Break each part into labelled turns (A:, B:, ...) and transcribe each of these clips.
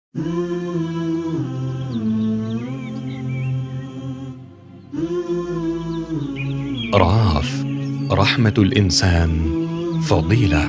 A: رعاف. رحمة الإنسان فضيلة.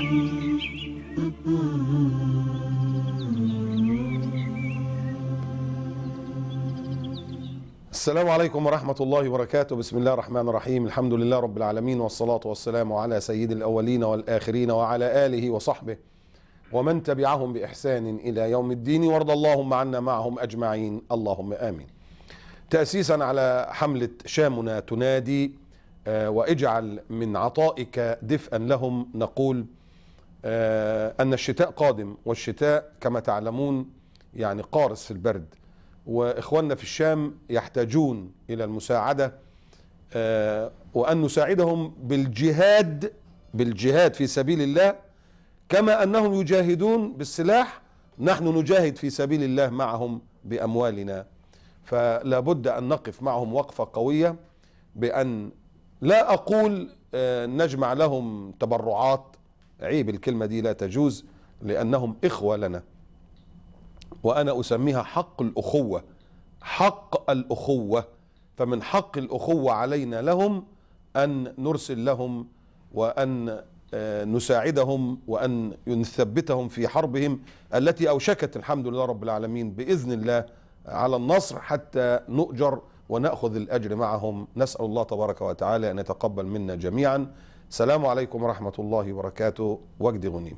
B: السلام عليكم ورحمة الله وبركاته. بسم الله الرحمن الرحيم. الحمد لله رب العالمين، والصلاة والسلام على سيد الأولين والآخرين وعلى آله وصحبه ومن تبعهم بإحسان إلى يوم الدين، وارض اللهم عنا معهم أجمعين، اللهم آمين. تأسيسا على حملة شامنا تنادي واجعل من عطائك دفئا لهم، نقول أن الشتاء قادم، والشتاء كما تعلمون يعني قارس في البرد، وإخواننا في الشام يحتاجون إلى المساعدة، وأن نساعدهم بالجهاد في سبيل الله، كما أنهم يجاهدون بالسلاح نحن نجاهد في سبيل الله معهم بأموالنا. فلا بد أن نقف معهم وقفة قوية، بأن لا أقول نجمع لهم تبرعات، عيب الكلمة دي لا تجوز، لأنهم إخوة لنا، وأنا أسميها حق الأخوة. حق الأخوة، فمن حق الأخوة علينا لهم أن نرسل لهم، وأن نساعدهم، وأن نثبتهم في حربهم التي أوشكت الحمد لله رب العالمين بإذن الله على النصر، حتى نؤجر ونأخذ الأجر معهم. نسأل الله تبارك وتعالى أن يتقبل منا جميعا. السلام عليكم ورحمة الله وبركاته. وجدي غنيم.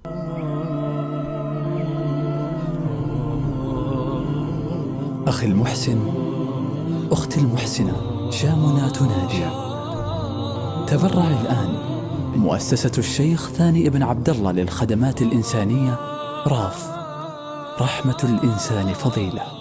C: أخي المحسن، أختي المحسنة، شامنا تنادي. تبرع الآن. مؤسسة الشيخ ثاني بن عبد الله للخدمات الإنسانية، راف. رحمة الإنسان فضيلة.